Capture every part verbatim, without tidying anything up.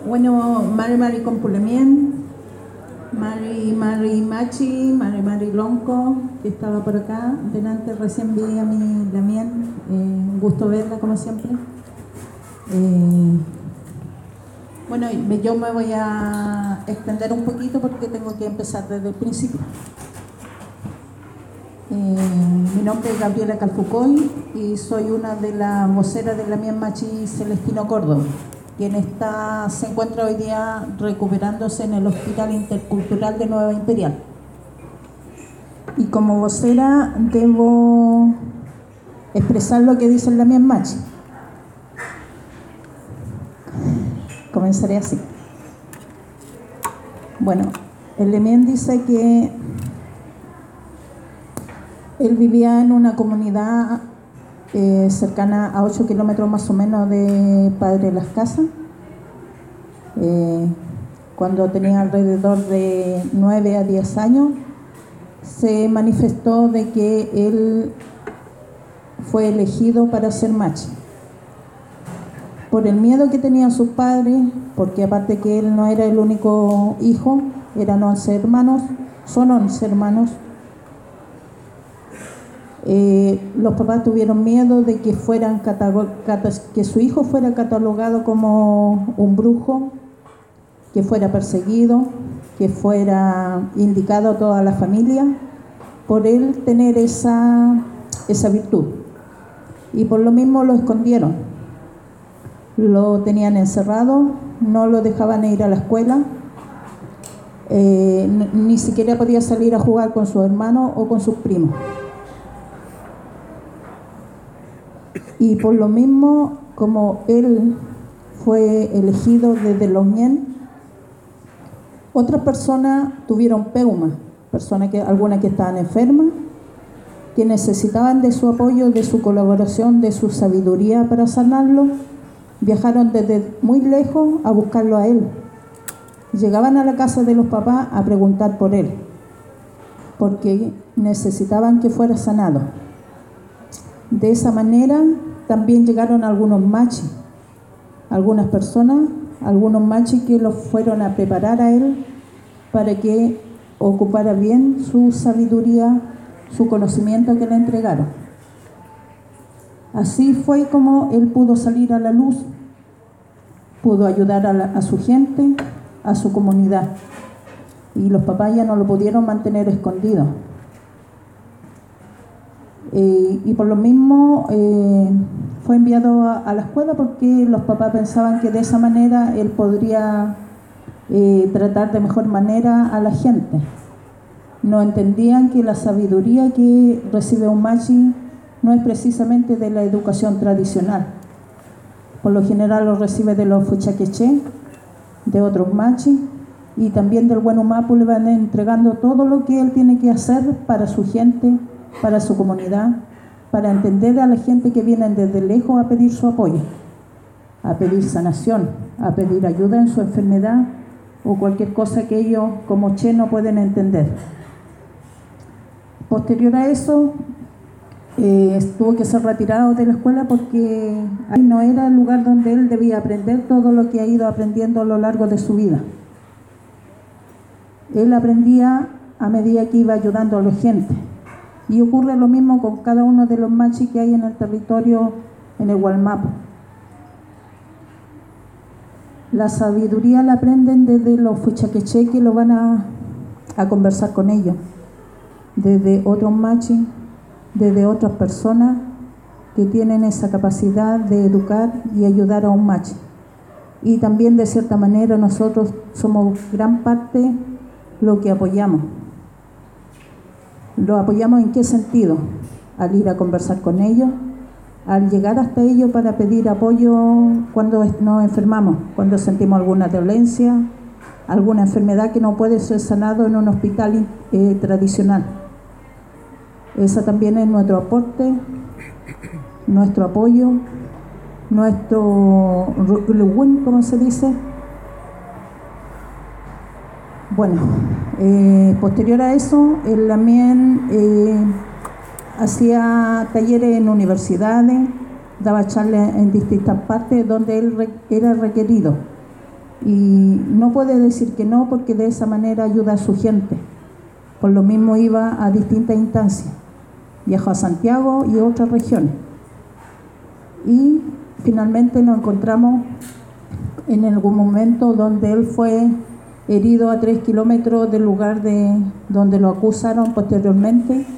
Bueno, Mari Mari Compulemien, Mari Mari Machi, Mari Mari Lonco, que estaba por acá delante, recién vi a mi Damián, eh, un gusto verla como siempre. Eh, bueno, yo me voy a extender un poquito porque tengo que empezar desde el principio. Eh, mi nombre es Gabriela Calfucoy y soy una de las voceras de Damián Machi Celestino Córdoba, quien está, se encuentra hoy día recuperándose en el Hospital Intercultural de Nueva Imperial. Y como vocera debo expresar lo que dice el Damián Machi. Comenzaré así. Bueno, el Damián dice que él vivía en una comunidad eh, cercana a ocho kilómetros más o menos de Padre Las Casas. Eh, cuando tenía alrededor de nueve a diez años, se manifestó de que él fue elegido para ser machi. Por el miedo que tenían sus padres, porque aparte que él no era el único hijo, eran once hermanos, son once hermanos. Eh, los papás tuvieron miedo de que, fueran que su hijo fuera catalogado como un brujo, que fuera perseguido, que fuera indicado a toda la familia, por él tener esa, esa virtud. Y por lo mismo lo escondieron. Lo tenían encerrado, no lo dejaban ir a la escuela, eh, ni siquiera podía salir a jugar con sus hermanos o con sus primos. Y por lo mismo, como él fue elegido desde los Ñen, otras personas tuvieron peuma, personas que, algunas que estaban enfermas, que necesitaban de su apoyo, de su colaboración, de su sabiduría para sanarlo, viajaron desde muy lejos a buscarlo a él. Llegaban a la casa de los papás a preguntar por él, porque necesitaban que fuera sanado. De esa manera también llegaron algunos machis, algunas personas, algunos machis que los fueron a preparar a él para que ocupara bien su sabiduría, su conocimiento que le entregaron. Así fue como él pudo salir a la luz, pudo ayudar a, la, a su gente, a su comunidad, y los papás ya no lo pudieron mantener escondido. Eh, y por lo mismo eh, fue enviado a, a la escuela porque los papás pensaban que de esa manera él podría eh, tratar de mejor manera a la gente. No entendían que la sabiduría que recibe un machi no es precisamente de la educación tradicional. Por lo general lo recibe de los fuchaqueché, de otros machis, y también del buen humapu le van entregando todo lo que él tiene que hacer para su gente, para su comunidad, para entender a la gente que vienen desde lejos a pedir su apoyo, a pedir sanación, a pedir ayuda en su enfermedad o cualquier cosa que ellos como che no pueden entender. Posterior a eso, eh, tuvo que ser retirado de la escuela porque ahí no era el lugar donde él debía aprender todo lo que ha ido aprendiendo a lo largo de su vida. Él aprendía a medida que iba ayudando a la gente. Y ocurre lo mismo con cada uno de los machis que hay en el territorio, en el Gualmapu. La sabiduría la aprenden desde los fuchaqueché que lo van a, a conversar con ellos, desde otros machis, desde otras personas que tienen esa capacidad de educar y ayudar a un machi. Y también de cierta manera nosotros somos gran parte lo que apoyamos. ¿Lo apoyamos en qué sentido? Al ir a conversar con ellos, al llegar hasta ellos para pedir apoyo cuando nos enfermamos, cuando sentimos alguna dolencia, alguna enfermedad que no puede ser sanado en un hospital eh, tradicional. Esa también es nuestro aporte, nuestro apoyo, nuestro rukulugún, como se dice. Bueno, eh, posterior a eso, él también eh, hacía talleres en universidades, daba charlas en distintas partes donde él re, era requerido. y no puede decir que no, porque de esa manera ayuda a su gente. Por lo mismo iba a distintas instancias, viajó a Santiago y otras regiones, y finalmente nos encontramos en algún momento donde él fue herido a tres kilómetros del lugar de donde lo acusaron posteriormente,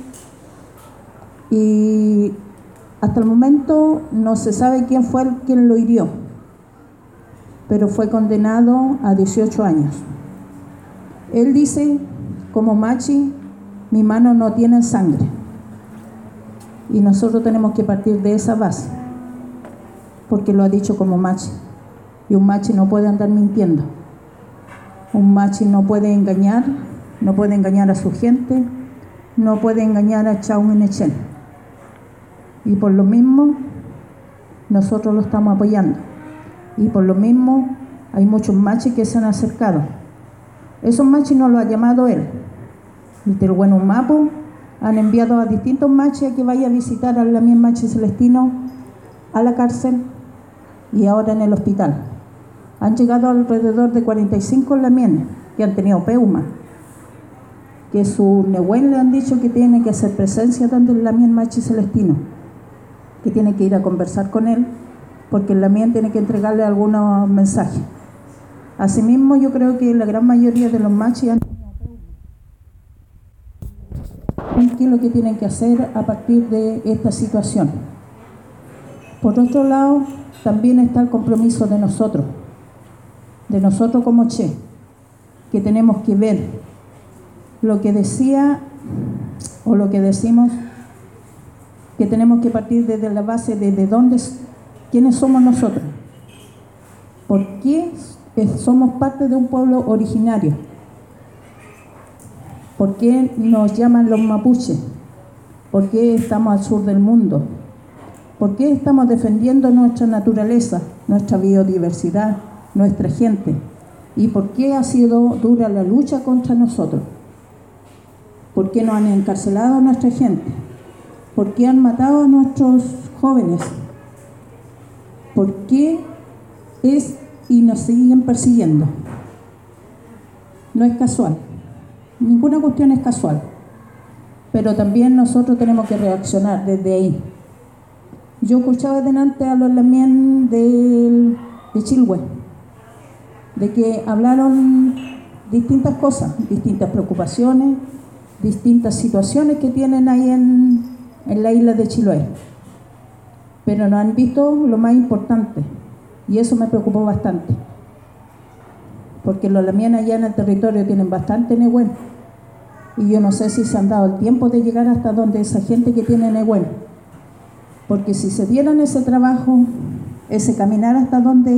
y hasta el momento no se sabe quién fue el quien lo hirió, pero fue condenado a dieciocho años. Él dice, como machi, mis manos no tienen sangre, y nosotros tenemos que partir de esa base, porque lo ha dicho como machi, y un machi no puede andar mintiendo. Un machi no puede engañar, no puede engañar a su gente, no puede engañar a Chau Minechén. Y por lo mismo, nosotros lo estamos apoyando. Y por lo mismo, hay muchos machis que se han acercado. Esos machis no los ha llamado él. Desde el Bueno Mapu han enviado a distintos machis a que vaya a visitar al Lamien Machi Celestino a la cárcel y ahora en el hospital. Han llegado alrededor de cuarenta y cinco lamienes que han tenido peuma, que su Nehuen le han dicho que tiene que hacer presencia donde el Lamien Machi Celestino, que tiene que ir a conversar con él, porque el Lamien tiene que entregarle algunos mensajes. Asimismo, yo creo que la gran mayoría de los machis han tenido peuma. ¿Qué es lo que tienen que hacer a partir de esta situación? Por otro lado, también está el compromiso de nosotros, de nosotros como Che, que tenemos que ver lo que decía o lo que decimos, que tenemos que partir desde la base de, de dónde, quiénes somos nosotros, por qué somos parte de un pueblo originario, por qué nos llaman los mapuches, por qué estamos al sur del mundo, por qué estamos defendiendo nuestra naturaleza, nuestra biodiversidad, nuestra gente, y por qué ha sido dura la lucha contra nosotros, por qué nos han encarcelado a nuestra gente, por qué han matado a nuestros jóvenes, por qué es y nos siguen persiguiendo. No es casual, ninguna cuestión es casual, pero también nosotros tenemos que reaccionar desde ahí. Yo escuchaba delante a los lamien de, de Chilhue, de que hablaron distintas cosas, distintas preocupaciones, distintas situaciones que tienen ahí en, en la isla de Chiloé, pero no han visto lo más importante, y eso me preocupó bastante, porque los lamien allá en el territorio tienen bastante Nehuen, y yo no sé si se han dado el tiempo de llegar hasta donde esa gente que tiene Nehuen, porque si se dieran ese trabajo, ese caminar hasta donde